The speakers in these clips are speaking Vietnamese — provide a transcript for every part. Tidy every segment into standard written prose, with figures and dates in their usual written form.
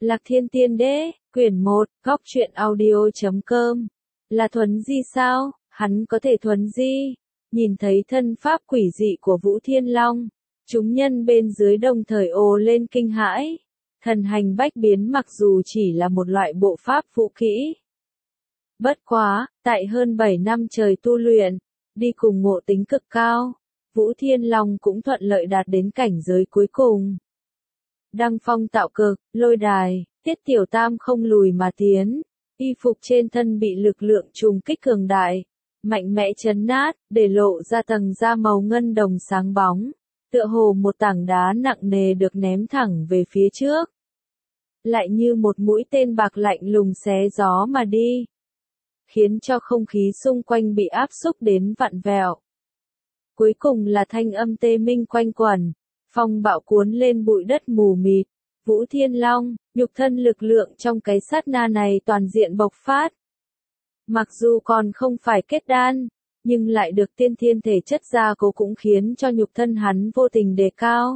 Lạc Thiên Tiên Đế, quyển 1, góc truyện audio.com. Là thuấn di sao? Hắn có thể thuấn di? Nhìn thấy thân pháp quỷ dị của Vũ Thiên Long, chúng nhân bên dưới đồng thời ồ lên kinh hãi. Thần hành bách biến mặc dù chỉ là một loại bộ pháp vũ kỹ. Bất quá, tại hơn 7 năm trời tu luyện, đi cùng ngộ tính cực cao, Vũ Thiên Long cũng thuận lợi đạt đến cảnh giới cuối cùng. Đăng phong tạo cực, lôi đài, Tiết Tiểu Tam không lùi mà tiến, y phục trên thân bị lực lượng trùng kích cường đại, mạnh mẽ chấn nát, để lộ ra tầng da màu ngân đồng sáng bóng, tựa hồ một tảng đá nặng nề được ném thẳng về phía trước. Lại như một mũi tên bạc lạnh lùng xé gió mà đi, khiến cho không khí xung quanh bị áp xúc đến vặn vẹo. Cuối cùng là thanh âm tê minh quanh quẩn, phong bạo cuốn lên bụi đất mù mịt. Vũ Thiên Long, nhục thân lực lượng trong cái sát na này toàn diện bộc phát. Mặc dù còn không phải kết đan, nhưng lại được tiên thiên thể chất gia cố cũng khiến cho nhục thân hắn vô tình đề cao.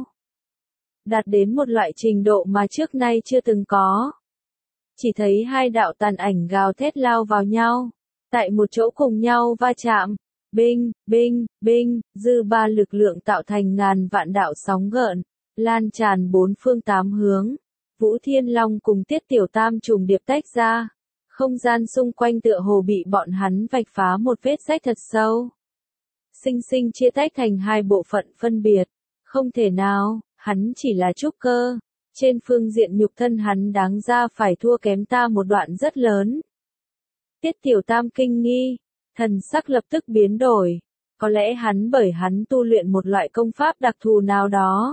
Đạt đến một loại trình độ mà trước nay chưa từng có. Chỉ thấy hai đạo tàn ảnh gào thét lao vào nhau, tại một chỗ cùng nhau va chạm. Binh, binh, binh, dư ba lực lượng tạo thành ngàn vạn đạo sóng gợn, lan tràn bốn phương tám hướng. Vũ Thiên Long cùng Tiết Tiểu Tam trùng điệp tách ra. Không gian xung quanh tựa hồ bị bọn hắn vạch phá một vết rách thật sâu. Sinh sinh chia tách thành hai bộ phận phân biệt. Không thể nào, hắn chỉ là trúc cơ. Trên phương diện nhục thân hắn đáng ra phải thua kém ta một đoạn rất lớn. Tiết Tiểu Tam kinh nghi. Thần sắc lập tức biến đổi, có lẽ bởi hắn tu luyện một loại công pháp đặc thù nào đó.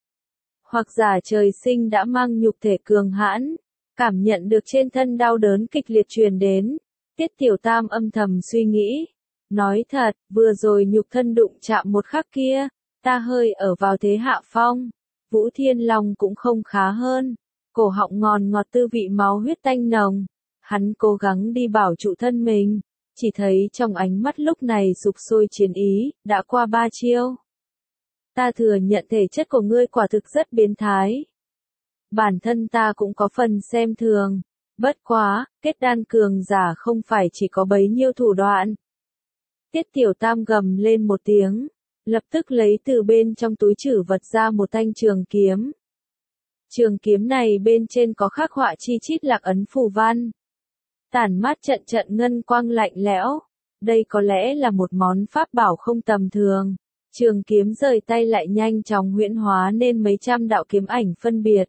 Hoặc giả trời sinh đã mang nhục thể cường hãn, cảm nhận được trên thân đau đớn kịch liệt truyền đến. Tiết Tiểu Tam âm thầm suy nghĩ, nói thật, vừa rồi nhục thân đụng chạm một khắc kia, ta hơi ở vào thế hạ phong. Vũ Thiên Long cũng không khá hơn, cổ họng ngọt ngọt tư vị máu huyết tanh nồng, hắn cố gắng đi bảo trụ thân mình. Chỉ thấy trong ánh mắt lúc này sục sôi chiến ý, đã qua 3 chiêu. Ta thừa nhận thể chất của ngươi quả thực rất biến thái. Bản thân ta cũng có phần xem thường. Bất quá, kết đan cường giả không phải chỉ có bấy nhiêu thủ đoạn. Tiết Tiểu Tam gầm lên một tiếng, lập tức lấy từ bên trong túi trữ vật ra một thanh trường kiếm. Trường kiếm này bên trên có khắc họa chi chít lạc ấn phù văn. Tản mát trận trận ngân quang lạnh lẽo, đây có lẽ là một món pháp bảo không tầm thường. Trường kiếm rời tay lại nhanh chóng huyễn hóa nên mấy trăm đạo kiếm ảnh phân biệt.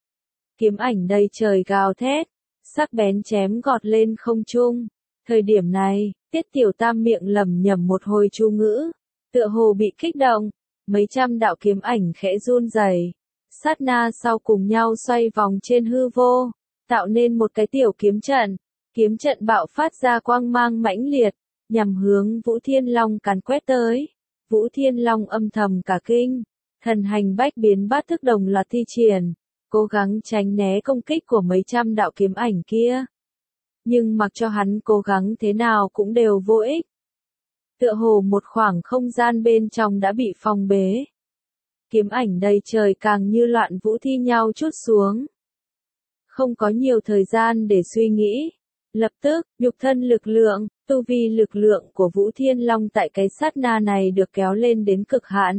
Kiếm ảnh đầy trời gào thét, sắc bén chém gọt lên không trung. Thời điểm này, Tiết Tiểu Tam miệng lẩm nhẩm một hồi chú ngữ, tựa hồ bị kích động, mấy trăm đạo kiếm ảnh khẽ run rẩy, sát na sau cùng nhau xoay vòng trên hư vô, tạo nên một cái tiểu kiếm trận. Kiếm trận bạo phát ra quang mang mãnh liệt, nhằm hướng Vũ Thiên Long càn quét tới. Vũ Thiên Long âm thầm cả kinh, thần hành bách biến bát thức đồng loạt thi triển, cố gắng tránh né công kích của mấy trăm đạo kiếm ảnh kia. Nhưng mặc cho hắn cố gắng thế nào cũng đều vô ích. Tựa hồ một khoảng không gian bên trong đã bị phong bế. Kiếm ảnh đầy trời càng như loạn vũ thi nhau trút xuống. Không có nhiều thời gian để suy nghĩ. Lập tức, nhục thân lực lượng, tu vi lực lượng của Vũ Thiên Long tại cái sát na này được kéo lên đến cực hạn.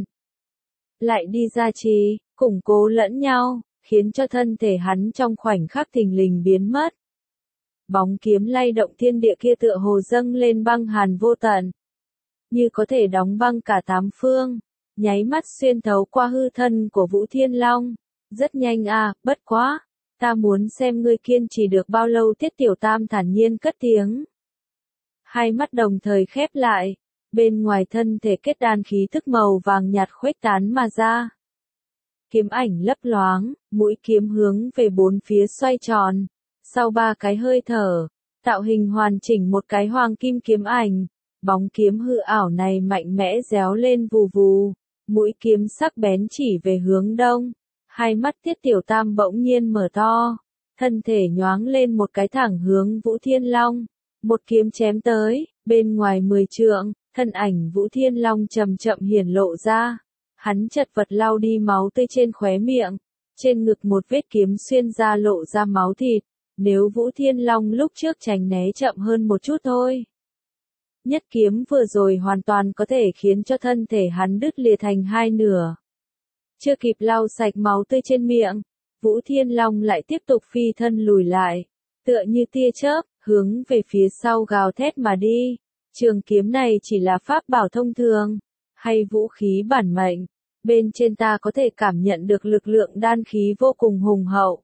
Lại đi ra trì, củng cố lẫn nhau, khiến cho thân thể hắn trong khoảnh khắc thình lình biến mất. Bóng kiếm lay động thiên địa kia tựa hồ dâng lên băng hàn vô tận. Như có thể đóng băng cả tám phương, nháy mắt xuyên thấu qua hư thân của Vũ Thiên Long. Rất nhanh bất quá. Ta muốn xem ngươi kiên trì được bao lâu. Tiết Tiểu Tam thản nhiên cất tiếng. Hai mắt đồng thời khép lại, bên ngoài thân thể kết đan khí thức màu vàng nhạt khuếch tán mà ra. Kiếm ảnh lấp loáng, mũi kiếm hướng về bốn phía xoay tròn. Sau 3 cái hơi thở, tạo hình hoàn chỉnh một cái hoàng kim kiếm ảnh. Bóng kiếm hư ảo này mạnh mẽ réo lên vù vù, mũi kiếm sắc bén chỉ về hướng đông. Hai mắt Tiết Tiểu Tam bỗng nhiên mở to, thân thể nhoáng lên một cái thẳng hướng Vũ Thiên Long. Một kiếm chém tới, bên ngoài 10 trượng, thân ảnh Vũ Thiên Long chậm chậm hiển lộ ra. Hắn chật vật lau đi máu tươi trên khóe miệng, Trên ngực một vết kiếm xuyên ra lộ ra máu thịt, nếu Vũ Thiên Long lúc trước tránh né chậm hơn một chút thôi. Nhất kiếm vừa rồi hoàn toàn có thể khiến cho thân thể hắn đứt lìa thành hai nửa. Chưa kịp lau sạch máu tươi trên miệng, Vũ Thiên Long lại tiếp tục phi thân lùi lại, tựa như tia chớp, hướng về phía sau gào thét mà đi. Trường kiếm này chỉ là pháp bảo thông thường, hay vũ khí bản mệnh, bên trên ta có thể cảm nhận được lực lượng đan khí vô cùng hùng hậu.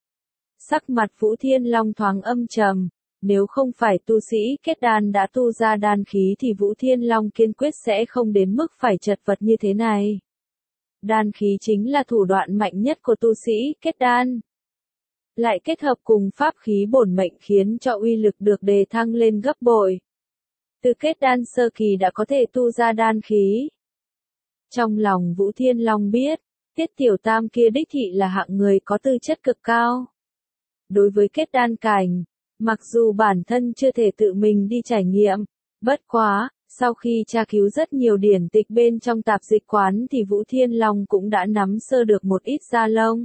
Sắc mặt Vũ Thiên Long thoáng âm trầm, nếu không phải tu sĩ kết đan đã tu ra đan khí thì Vũ Thiên Long kiên quyết sẽ không đến mức phải chật vật như thế này. Đan khí chính là thủ đoạn mạnh nhất của tu sĩ kết đan. Lại kết hợp cùng pháp khí bổn mệnh khiến cho uy lực được đề thăng lên gấp bội. Từ kết đan sơ kỳ đã có thể tu ra đan khí. Trong lòng Vũ Thiên Long biết, Tiết Tiểu Tam kia đích thị là hạng người có tư chất cực cao. Đối với kết đan cảnh, mặc dù bản thân chưa thể tự mình đi trải nghiệm, bất quá, sau khi tra cứu rất nhiều điển tịch bên trong tạp dịch quán thì Vũ Thiên Long cũng đã nắm sơ được một ít da lông.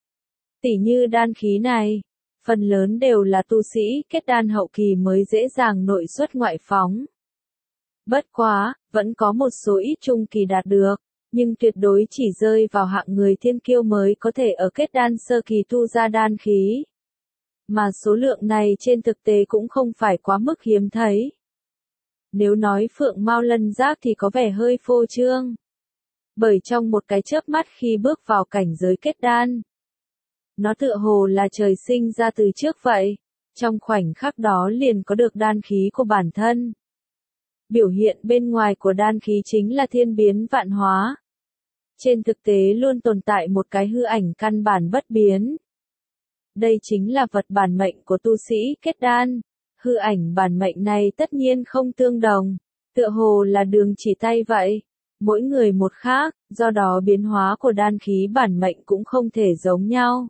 Tỉ như đan khí này, phần lớn đều là tu sĩ kết đan hậu kỳ mới dễ dàng nội xuất ngoại phóng. Bất quá, vẫn có một số ít trung kỳ đạt được, nhưng tuyệt đối chỉ rơi vào hạng người thiên kiêu mới có thể ở kết đan sơ kỳ tu ra đan khí. Mà số lượng này trên thực tế cũng không phải quá mức hiếm thấy. Nếu nói phượng mao lân giác thì có vẻ hơi phô trương. Bởi trong một cái chớp mắt khi bước vào cảnh giới kết đan, nó tựa hồ là trời sinh ra từ trước vậy, trong khoảnh khắc đó liền có được đan khí của bản thân. Biểu hiện bên ngoài của đan khí chính là thiên biến vạn hóa. Trên thực tế luôn tồn tại một cái hư ảnh căn bản bất biến. Đây chính là vật bản mệnh của tu sĩ kết đan. Hư ảnh bản mệnh này tất nhiên không tương đồng, tựa hồ là đường chỉ tay vậy. Mỗi người một khác, do đó biến hóa của đan khí bản mệnh cũng không thể giống nhau.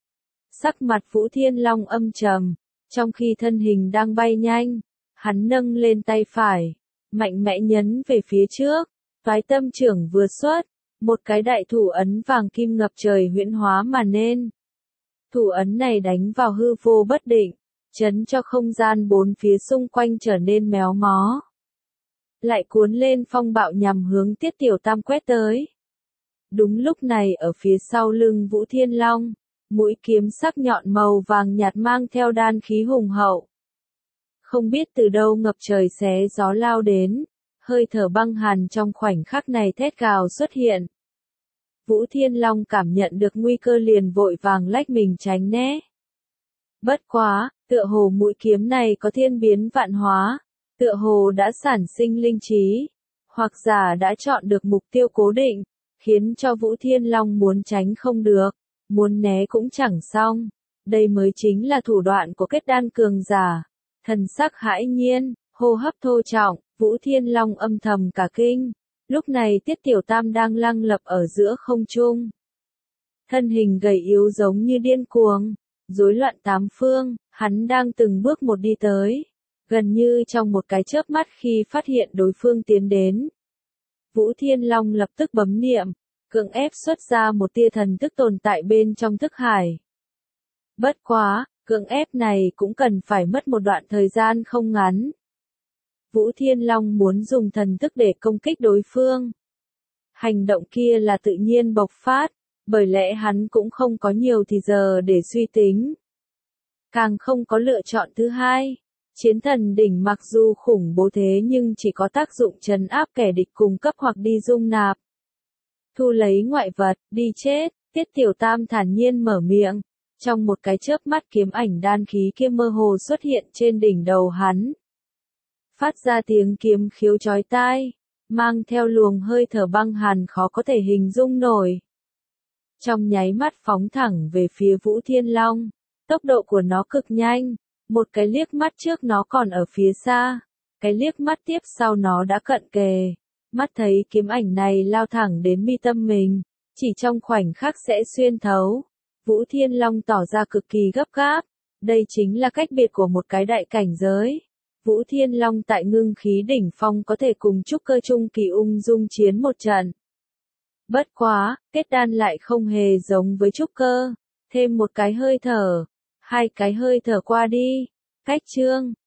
Sắc mặt Vũ Thiên Long âm trầm, trong khi thân hình đang bay nhanh, hắn nâng lên tay phải, mạnh mẽ nhấn về phía trước, toái tâm trưởng vừa xuất, một cái đại thủ ấn vàng kim ngập trời huyễn hóa mà nên. Thủ ấn này đánh vào hư vô bất định, chấn cho không gian bốn phía xung quanh trở nên méo mó. Lại cuốn lên phong bạo nhằm hướng Tiết Tiểu Tam quét tới. Đúng lúc này ở phía sau lưng Vũ Thiên Long, mũi kiếm sắc nhọn màu vàng nhạt mang theo đan khí hùng hậu. Không biết từ đâu ngập trời xé gió lao đến, hơi thở băng hàn trong khoảnh khắc này thét gào xuất hiện. Vũ Thiên Long cảm nhận được nguy cơ liền vội vàng lách mình tránh né. Bất quá, tựa hồ mũi kiếm này có thiên biến vạn hóa, tựa hồ đã sản sinh linh trí, hoặc giả đã chọn được mục tiêu cố định, khiến cho Vũ Thiên Long muốn tránh không được, muốn né cũng chẳng xong. Đây mới chính là thủ đoạn của kết đan cường giả. Thần sắc hãi nhiên, hô hấp thô trọng, Vũ Thiên Long âm thầm cả kinh. Lúc này Tiết Tiểu Tam đang lăng lập ở giữa không trung. Thân hình gầy yếu giống như điên cuồng, rối loạn tám phương, hắn đang từng bước một đi tới. Gần như trong một cái chớp mắt khi phát hiện đối phương tiến đến. Vũ Thiên Long lập tức bấm niệm, cưỡng ép xuất ra một tia thần thức tồn tại bên trong thức hải. Bất quá, cưỡng ép này cũng cần phải mất một đoạn thời gian không ngắn. Vũ Thiên Long muốn dùng thần thức để công kích đối phương. Hành động kia là tự nhiên bộc phát, bởi lẽ hắn cũng không có nhiều thì giờ để suy tính. Càng không có lựa chọn thứ hai. Chiến thần đỉnh mặc dù khủng bố thế nhưng chỉ có tác dụng trấn áp kẻ địch cung cấp hoặc đi dung nạp. Thu lấy ngoại vật, đi chết, Tiết Tiểu Tam thản nhiên mở miệng. Trong một cái chớp mắt kiếm ảnh đan khí kia mơ hồ xuất hiện trên đỉnh đầu hắn. Phát ra tiếng kiếm khiếu chói tai, mang theo luồng hơi thở băng hàn khó có thể hình dung nổi. Trong nháy mắt phóng thẳng về phía Vũ Thiên Long, tốc độ của nó cực nhanh, một cái liếc mắt trước nó còn ở phía xa, cái liếc mắt tiếp sau nó đã cận kề. Mắt thấy kiếm ảnh này lao thẳng đến mi tâm mình, chỉ trong khoảnh khắc sẽ xuyên thấu. Vũ Thiên Long tỏ ra cực kỳ gấp gáp, đây chính là cách biệt của một cái đại cảnh giới. Vũ Thiên Long tại ngưng khí đỉnh phong có thể cùng trúc cơ trung kỳ ung dung chiến một trận. Bất quá, kết đan lại không hề giống với trúc cơ. Thêm một cái hơi thở, hai cái hơi thở qua đi. Cách chương